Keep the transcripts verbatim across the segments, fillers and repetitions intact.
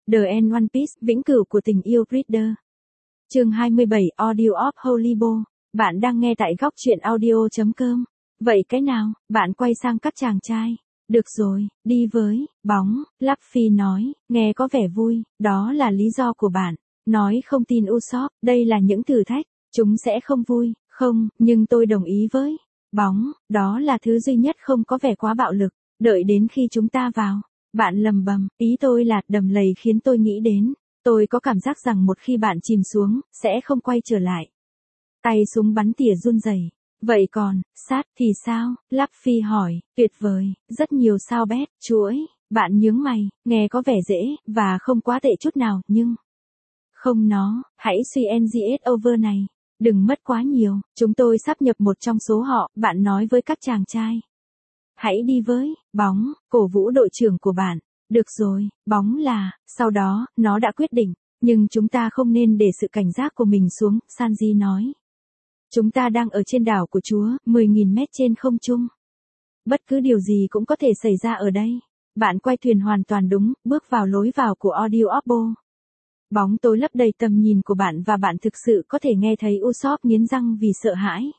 The End One Piece, vĩnh cửu của tình yêu Reader. Chương hai mươi bảy, Audio of Hollywood. Bạn đang nghe tại góc truyện audio chấm com. Vậy cái nào, bạn quay sang các chàng trai. Được rồi, đi với, bóng, Luffy nói, nghe có vẻ vui, đó là lý do của bạn. Nói không tin Usopp, đây là những thử thách, chúng sẽ không vui, không, nhưng tôi đồng ý với. Bóng, đó là thứ duy nhất không có vẻ quá bạo lực, đợi đến khi chúng ta vào. Bạn lầm bầm, ý tôi là đầm lầy khiến tôi nghĩ đến. Tôi có cảm giác rằng một khi bạn chìm xuống, sẽ không quay trở lại. Tay súng bắn tỉa run rẩy. Vậy còn, sát thì sao? Luffy hỏi, tuyệt vời, rất nhiều sao bét, chuỗi. Bạn nhướng mày, nghe có vẻ dễ, và không quá tệ chút nào, nhưng... Không nó, hãy suy en giê ét over này. Đừng mất quá nhiều, chúng tôi sắp nhập một trong số họ, bạn nói với các chàng trai. Hãy đi với, bóng, cổ vũ đội trưởng của bạn. Được rồi, bóng là, sau đó, nó đã quyết định, nhưng chúng ta không nên để sự cảnh giác của mình xuống, Sanji nói. Chúng ta đang ở trên đảo của Chúa, mười nghìn mét trên không trung. Bất cứ điều gì cũng có thể xảy ra ở đây. Bạn quay thuyền hoàn toàn đúng, bước vào lối vào của Audio Oppo. Bóng tối lấp đầy tầm nhìn của bạn và bạn thực sự có thể nghe thấy Usopp nghiến răng vì sợ hãi.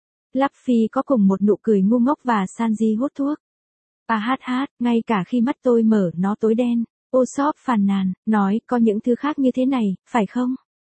Luffy có cùng một nụ cười ngu ngốc và Sanji hút thuốc. À hát hát, ngay cả khi mắt tôi mở nó tối đen. Usopp phàn nàn, nói, có những thứ khác như thế này, phải không?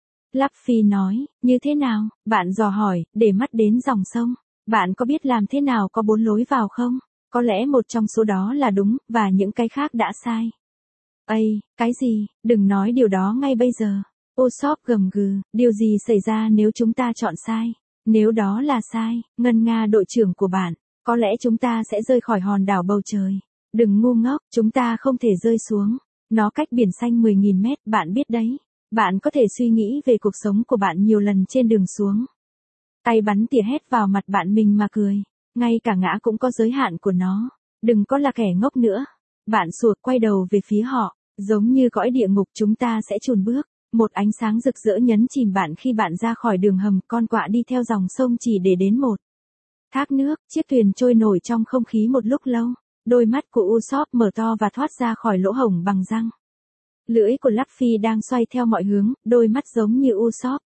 Luffy nói, như thế nào? Bạn dò hỏi, để mắt đến dòng sông. Bạn có biết làm thế nào có bốn lối vào không? Có lẽ một trong số đó là đúng, và những cái khác đã sai. Ây, cái gì? Đừng nói điều đó ngay bây giờ. Usopp gầm gừ, điều gì xảy ra nếu chúng ta chọn sai? Nếu đó là sai, ngân nga đội trưởng của bạn, có lẽ chúng ta sẽ rơi khỏi hòn đảo bầu trời. Đừng ngu ngốc, chúng ta không thể rơi xuống. Nó cách biển xanh mười nghìn mét, bạn biết đấy. Bạn có thể suy nghĩ về cuộc sống của bạn nhiều lần trên đường xuống. Tay bắn tỉa hét vào mặt bạn mình mà cười. Ngay cả ngã cũng có giới hạn của nó. Đừng có là kẻ ngốc nữa. Bạn sụt quay đầu về phía họ. Giống như cõi địa ngục chúng ta sẽ chùn bước. Một ánh sáng rực rỡ nhấn chìm bạn khi bạn ra khỏi đường hầm, con quạ đi theo dòng sông chỉ để đến một thác nước. Chiếc thuyền trôi nổi trong không khí một lúc lâu. Đôi mắt của Usopp mở to và thoát ra khỏi lỗ hổng bằng răng. Lưỡi của Luffy đang xoay theo mọi hướng, đôi mắt giống như Usopp.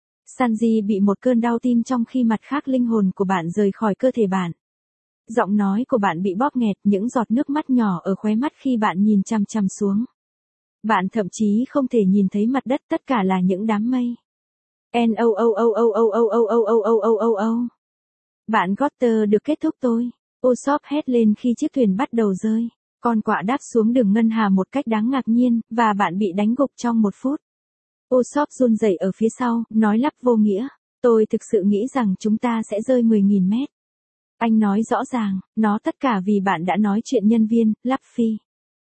Sanji bị một cơn đau tim trong khi mặt khác linh hồn của bạn rời khỏi cơ thể bạn. Giọng nói của bạn bị bóp nghẹt, những giọt nước mắt nhỏ ở khóe mắt khi bạn nhìn chằm chằm xuống. Bạn thậm chí không thể nhìn thấy mặt đất, tất cả là những đám mây. N O O O O O O O O O O O O O. Bạn Gotter được kết thúc tôi. Usopp hét lên khi chiếc thuyền bắt đầu rơi. Con quạ đáp xuống đường ngân hà một cách đáng ngạc nhiên, và bạn bị đánh gục trong một phút. Usopp run rẩy ở phía sau, nói lắp vô nghĩa. Tôi thực sự nghĩ rằng chúng ta sẽ rơi mười nghìn mét. Anh nói rõ ràng, nó tất cả vì bạn đã nói chuyện nhân viên, Luffy.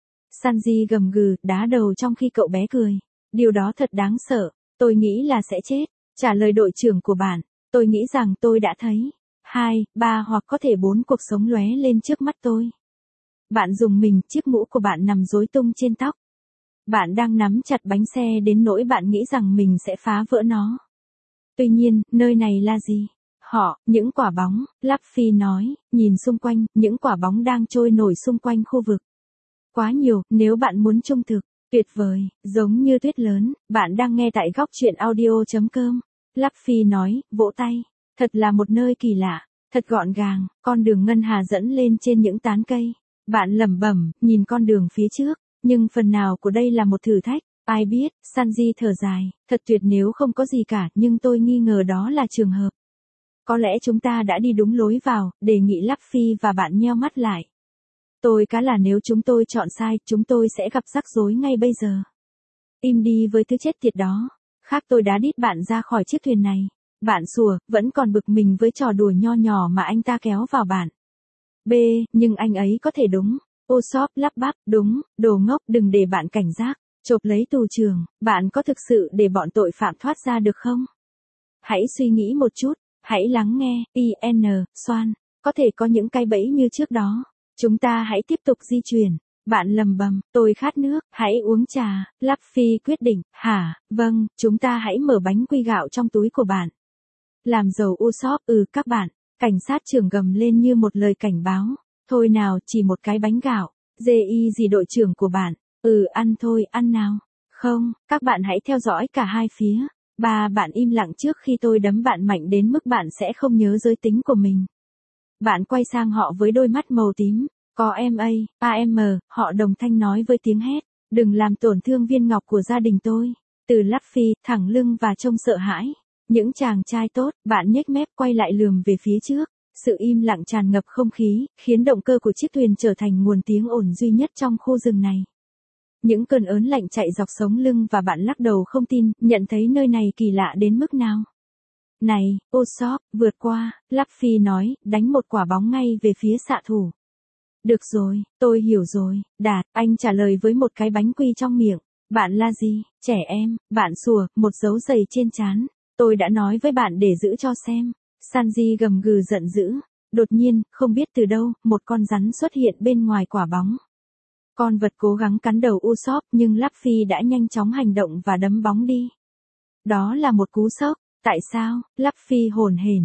Sanji gầm gừ, đá đầu trong khi cậu bé cười. Điều đó thật đáng sợ, tôi nghĩ là sẽ chết. Trả lời đội trưởng của bạn, tôi nghĩ rằng tôi đã thấy. Hai, ba hoặc có thể bốn cuộc sống lóe lên trước mắt tôi. Bạn dùng mình, chiếc mũ của bạn nằm rối tung trên tóc. Bạn đang nắm chặt bánh xe đến nỗi bạn nghĩ rằng mình sẽ phá vỡ nó. Tuy nhiên, nơi này là gì? Họ, những quả bóng, Luffy nói, nhìn xung quanh, những quả bóng đang trôi nổi xung quanh khu vực. Quá nhiều, nếu bạn muốn trung thực, tuyệt vời, giống như tuyết lớn, bạn đang nghe tại góc truyện audio chấm com. Luffy nói, vỗ tay, thật là một nơi kỳ lạ, thật gọn gàng, con đường ngân hà dẫn lên trên những tán cây. Bạn lẩm bẩm, nhìn con đường phía trước, nhưng phần nào của đây là một thử thách, ai biết, Sanji thở dài, thật tuyệt nếu không có gì cả, nhưng tôi nghi ngờ đó là trường hợp. Có lẽ chúng ta đã đi đúng lối vào, đề nghị Luffy và bạn nheo mắt lại. Tôi cá là nếu chúng tôi chọn sai, chúng tôi sẽ gặp rắc rối ngay bây giờ. Im đi với thứ chết tiệt đó. Khác tôi đã đít bạn ra khỏi chiếc thuyền này. Bạn sủa, vẫn còn bực mình với trò đùa nho nhỏ mà anh ta kéo vào bạn. B, nhưng anh ấy có thể đúng. Usopp lắp bắp, đúng, đồ ngốc, đừng để bạn cảnh giác. Chộp lấy tù trưởng, bạn có thực sự để bọn tội phạm thoát ra được không? Hãy suy nghĩ một chút, hãy lắng nghe, I N, xoan, có thể có những cái bẫy như trước đó. Chúng ta hãy tiếp tục di chuyển. Bạn lầm bầm, tôi khát nước, hãy uống trà. Luffy quyết định, hả, vâng, chúng ta hãy mở bánh quy gạo trong túi của bạn. Làm giàu Usopp, ừ các bạn, cảnh sát trưởng gầm lên như một lời cảnh báo. Thôi nào, chỉ một cái bánh gạo. Dê y gì đội trưởng của bạn, ừ ăn thôi, ăn nào. Không, các bạn hãy theo dõi cả hai phía. Ba, bạn im lặng trước khi tôi đấm bạn mạnh đến mức bạn sẽ không nhớ giới tính của mình. Bạn quay sang họ với đôi mắt màu tím. Có em a, a em, họ đồng thanh nói với tiếng hét. Đừng làm tổn thương viên ngọc của gia đình tôi. Từ Luffy, thẳng lưng và trông sợ hãi. Những chàng trai tốt, bạn nhếch mép quay lại lườm về phía trước. Sự im lặng tràn ngập không khí, khiến động cơ của chiếc thuyền trở thành nguồn tiếng ồn duy nhất trong khu rừng này. Những cơn ớn lạnh chạy dọc sống lưng và bạn lắc đầu không tin, nhận thấy nơi này kỳ lạ đến mức nào. Này, Usopp, vượt qua, Luffy nói, đánh một quả bóng ngay về phía xạ thủ. Được rồi, tôi hiểu rồi, Đạt, anh trả lời với một cái bánh quy trong miệng. Bạn là gì, trẻ em, bạn sủa, một dấu giày trên trán. Tôi đã nói với bạn để giữ cho xem. Sanji gầm gừ giận dữ. Đột nhiên, không biết từ đâu, một con rắn xuất hiện bên ngoài quả bóng. Con vật cố gắng cắn đầu Usopp nhưng Luffy đã nhanh chóng hành động và đấm bóng đi. Đó là một cú sốc. Tại sao? Luffy hồn hển,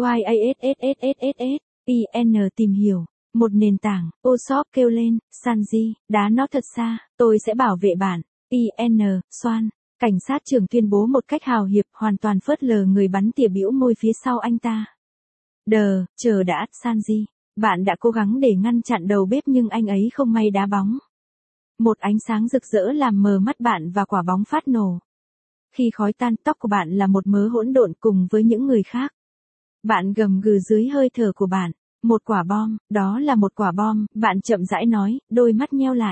Gyasssssss, I N tìm hiểu. Một nền tảng, Usopp kêu lên, Sanji, đá nó thật xa, tôi sẽ bảo vệ bạn. I N, xoan. Cảnh sát trưởng tuyên bố một cách hào hiệp, hoàn toàn phớt lờ người bắn tỉa bĩu môi phía sau anh ta. Đờ, chờ đã, Sanji. Bạn đã cố gắng để ngăn chặn đầu bếp nhưng anh ấy không may đá bóng. Một ánh sáng rực rỡ làm mờ mắt bạn và quả bóng phát nổ. Khi khói tan, tóc của bạn là một mớ hỗn độn cùng với những người khác. Bạn gầm gừ dưới hơi thở của bạn. Một quả bom, đó là một quả bom, bạn chậm rãi nói, đôi mắt nheo lại.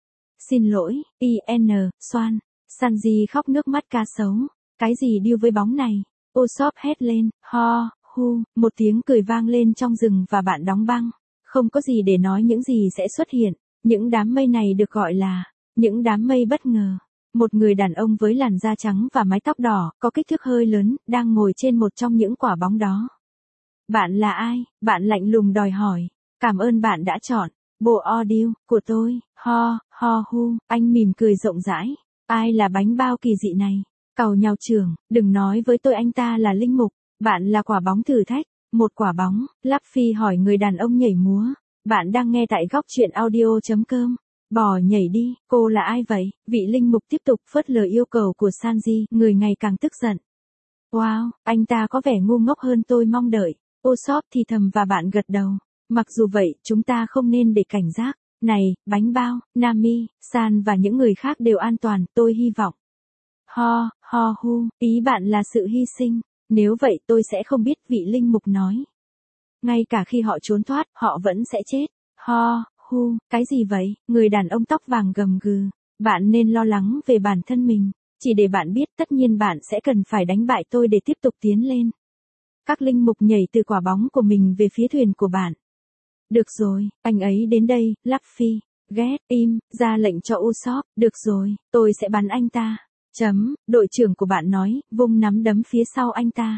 Xin lỗi, I N, xoan. Sanji khóc nước mắt cá sấu. Cái gì điêu với bóng này? Usopp hét lên, ho, hu, một tiếng cười vang lên trong rừng và bạn đóng băng. Không có gì để nói những gì sẽ xuất hiện. Những đám mây này được gọi là, những đám mây bất ngờ. Một người đàn ông với làn da trắng và mái tóc đỏ, có kích thước hơi lớn, đang ngồi trên một trong những quả bóng đó. Bạn là ai? Bạn lạnh lùng đòi hỏi. Cảm ơn bạn đã chọn bộ audio của tôi. Ho, ho hu, anh mỉm cười rộng rãi. Ai là bánh bao kỳ dị này? Càu nhào trưởng, đừng nói với tôi anh ta là linh mục. Bạn là quả bóng thử thách. Một quả bóng, Luffy hỏi người đàn ông nhảy múa. Bạn đang nghe tại góc truyện audio chấm com. Bò nhảy đi, cô là ai vậy? Vị linh mục tiếp tục phớt lờ yêu cầu của Sanji, người ngày càng tức giận. Wow, anh ta có vẻ ngu ngốc hơn tôi mong đợi. Usopp thì thầm và bạn gật đầu. Mặc dù vậy, chúng ta không nên để cảnh giác. Này, bánh bao, Nami, San và những người khác đều an toàn, tôi hy vọng. Ho, ho hu, ý bạn là sự hy sinh. Nếu vậy tôi sẽ không biết, vị linh mục nói. Ngay cả khi họ trốn thoát, họ vẫn sẽ chết. Ho, hu, cái gì vậy? Người đàn ông tóc vàng gầm gừ. Bạn nên lo lắng về bản thân mình. Chỉ để bạn biết tất nhiên bạn sẽ cần phải đánh bại tôi để tiếp tục tiến lên. Các linh mục nhảy từ quả bóng của mình về phía thuyền của bạn. Được rồi, anh ấy đến đây, Luffy. Ghét, im, ra lệnh cho Usopp. Được rồi, tôi sẽ bắn anh ta. Chấm, đội trưởng của bạn nói, vung nắm đấm phía sau anh ta.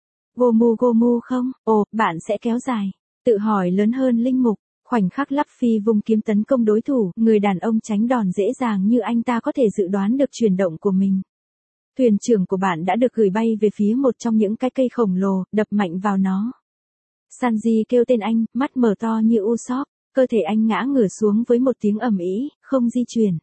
Gomu Gomu không? Ồ, bạn sẽ kéo dài. Tự hỏi lớn hơn linh mục. Khoảnh khắc Luffy vung kiếm tấn công đối thủ, người đàn ông tránh đòn dễ dàng như anh ta có thể dự đoán được chuyển động của mình. Thuyền trưởng của bạn đã được gửi bay về phía một trong những cái cây khổng lồ, đập mạnh vào nó. Sanji kêu tên anh, mắt mở to như Usopp, cơ thể anh ngã ngửa xuống với một tiếng ầm ĩ, không di chuyển.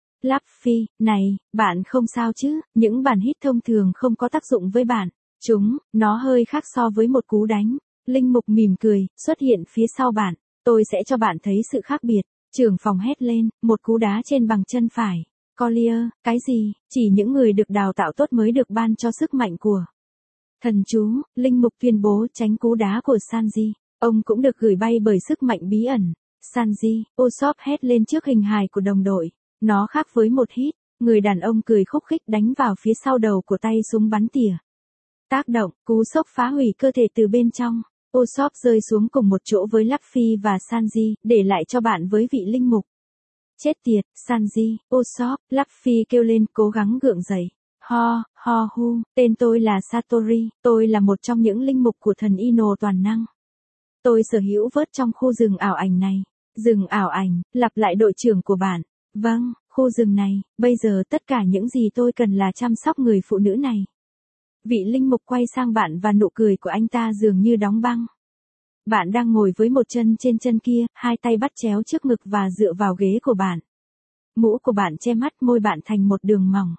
Luffy, này, bạn không sao chứ? Những bản hít thông thường không có tác dụng với bạn. Chúng, nó hơi khác so với một cú đánh. Linh mục mỉm cười, xuất hiện phía sau bạn. Tôi sẽ cho bạn thấy sự khác biệt. Trưởng phòng hét lên, một cú đá trên bằng chân phải. Collier, cái gì? Chỉ những người được đào tạo tốt mới được ban cho sức mạnh của thần chú. Linh mục tuyên bố tránh cú đá của Sanji. Ông cũng được gửi bay bởi sức mạnh bí ẩn. Sanji, Usopp hét lên trước hình hài của đồng đội. Nó khác với một hít. Người đàn ông cười khúc khích đánh vào phía sau đầu của tay súng bắn tỉa. Tác động, cú sốc phá hủy cơ thể từ bên trong. Usopp rơi xuống cùng một chỗ với Luffy và Sanji, để lại cho bạn với vị linh mục. Chết tiệt, Sanji, Usopp, Luffy kêu lên cố gắng gượng dậy. Ho, ho hu, tên tôi là Satori, tôi là một trong những linh mục của thần Ino toàn năng. Tôi sở hữu vớt trong khu rừng ảo ảnh này. Rừng ảo ảnh, lặp lại đội trưởng của bạn. Vâng, khu rừng này, bây giờ tất cả những gì tôi cần là chăm sóc người phụ nữ này. Vị linh mục quay sang bạn và nụ cười của anh ta dường như đóng băng. Bạn đang ngồi với một chân trên chân kia, hai tay bắt chéo trước ngực và dựa vào ghế của bạn. Mũ của bạn che mắt, môi bạn thành một đường mỏng.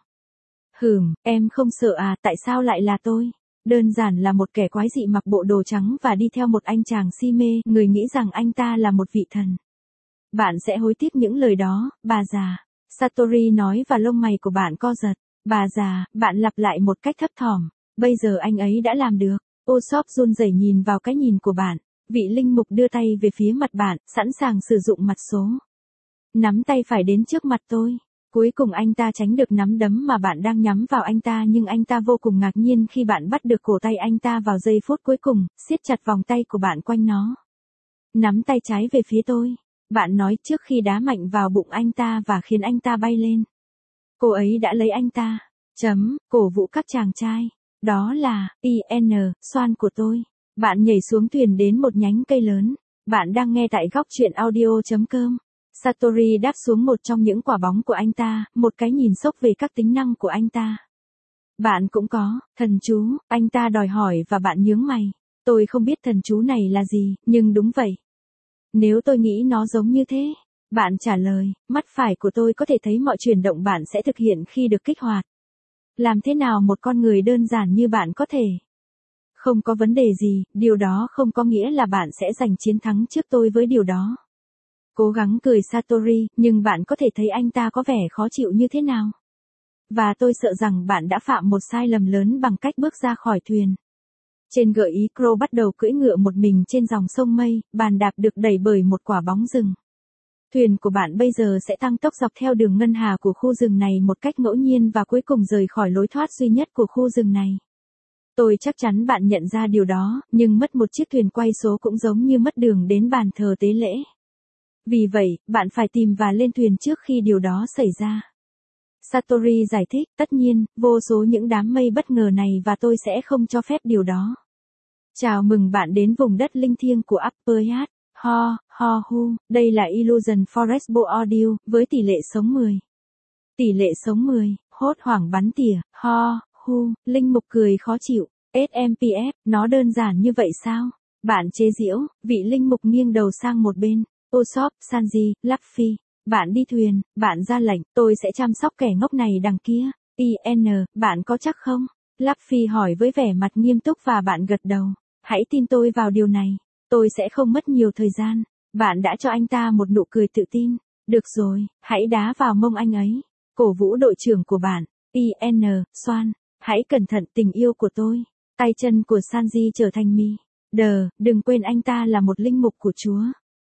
Hừm, em không sợ à, tại sao lại là tôi? Đơn giản là một kẻ quái dị mặc bộ đồ trắng và đi theo một anh chàng si mê, người nghĩ rằng anh ta là một vị thần. Bạn sẽ hối tiếc những lời đó, bà già. Satori nói và lông mày của bạn co giật. Bà già, bạn lặp lại một cách thấp thỏm. Bây giờ anh ấy đã làm được. Usopp run rẩy nhìn vào cái nhìn của bạn. Vị linh mục đưa tay về phía mặt bạn, sẵn sàng sử dụng mặt số. Nắm tay phải đến trước mặt tôi. Cuối cùng anh ta tránh được nắm đấm mà bạn đang nhắm vào anh ta, nhưng anh ta vô cùng ngạc nhiên khi bạn bắt được cổ tay anh ta vào giây phút cuối cùng, siết chặt vòng tay của bạn quanh nó. Nắm tay trái về phía tôi. Bạn nói trước khi đá mạnh vào bụng anh ta và khiến anh ta bay lên. Cô ấy đã lấy anh ta. Chấm, cổ vũ các chàng trai. Đó là, i en, xoan của tôi. Bạn nhảy xuống thuyền đến một nhánh cây lớn. Bạn đang nghe tại góc truyện audio.com. Satori đáp xuống một trong những quả bóng của anh ta, một cái nhìn sốc về các tính năng của anh ta. Bạn cũng có, thần chú, anh ta đòi hỏi và bạn nhướng mày. Tôi không biết thần chú này là gì, nhưng đúng vậy. Nếu tôi nghĩ nó giống như thế, bạn trả lời, mắt phải của tôi có thể thấy mọi chuyển động bạn sẽ thực hiện khi được kích hoạt. Làm thế nào một con người đơn giản như bạn có thể? Không có vấn đề gì, điều đó không có nghĩa là bạn sẽ giành chiến thắng trước tôi với điều đó. Cố gắng cười Satori, nhưng bạn có thể thấy anh ta có vẻ khó chịu như thế nào. Và tôi sợ rằng bạn đã phạm một sai lầm lớn bằng cách bước ra khỏi thuyền. Trên gợi ý Crow bắt đầu cưỡi ngựa một mình trên dòng sông mây, bàn đạp được đẩy bởi một quả bóng rừng. Thuyền của bạn bây giờ sẽ tăng tốc dọc theo đường ngân hà của khu rừng này một cách ngẫu nhiên và cuối cùng rời khỏi lối thoát duy nhất của khu rừng này. Tôi chắc chắn bạn nhận ra điều đó, nhưng mất một chiếc thuyền quay số cũng giống như mất đường đến bàn thờ tế lễ. Vì vậy, bạn phải tìm và lên thuyền trước khi điều đó xảy ra. Satori giải thích, tất nhiên, vô số những đám mây bất ngờ này và tôi sẽ không cho phép điều đó. Chào mừng bạn đến vùng đất linh thiêng của Upper Yacht. Ho, ho hu, đây là Illusion Forest Bo Audio, với tỷ lệ sống mười. Tỷ lệ sống mười, hốt hoảng bắn tỉa, ho, hu, linh mục cười khó chịu, ét em pê ép, nó đơn giản như vậy sao? Bạn chế giễu, vị linh mục nghiêng đầu sang một bên. Usopp, Sanji, Luffy, bạn đi thuyền, bạn ra lệnh, tôi sẽ chăm sóc kẻ ngốc này đằng kia. i en, bạn có chắc không? Luffy hỏi với vẻ mặt nghiêm túc và bạn gật đầu. Hãy tin tôi vào điều này. Tôi sẽ không mất nhiều thời gian. Bạn đã cho anh ta một nụ cười tự tin. Được rồi, hãy đá vào mông anh ấy. Cổ vũ đội trưởng của bạn. i en, xoan. Hãy cẩn thận tình yêu của tôi. Tay chân của Sanji trở thành mì. Đờ, đừng quên anh ta là một linh mục của Chúa.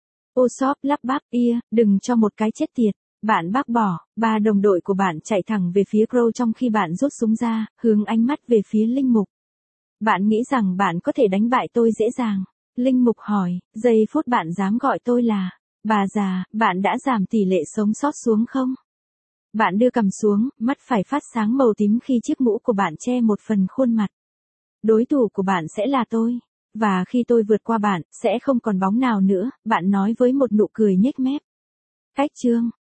Usopp lắp bắp, ia, đừng cho một cái chết tiệt. Bạn bác bỏ, ba đồng đội của bạn chạy thẳng về phía Crow trong khi bạn rút súng ra, hướng ánh mắt về phía linh mục. Bạn nghĩ rằng bạn có thể đánh bại tôi dễ dàng. Linh mục hỏi, giây phút bạn dám gọi tôi là, bà già, bạn đã giảm tỷ lệ sống sót xuống không? Bạn đưa cằm xuống, mắt phải phát sáng màu tím khi chiếc mũ của bạn che một phần khuôn mặt. Đối thủ của bạn sẽ là tôi. Và khi tôi vượt qua bạn, sẽ không còn bóng nào nữa, bạn nói với một nụ cười nhếch mép. Cách chương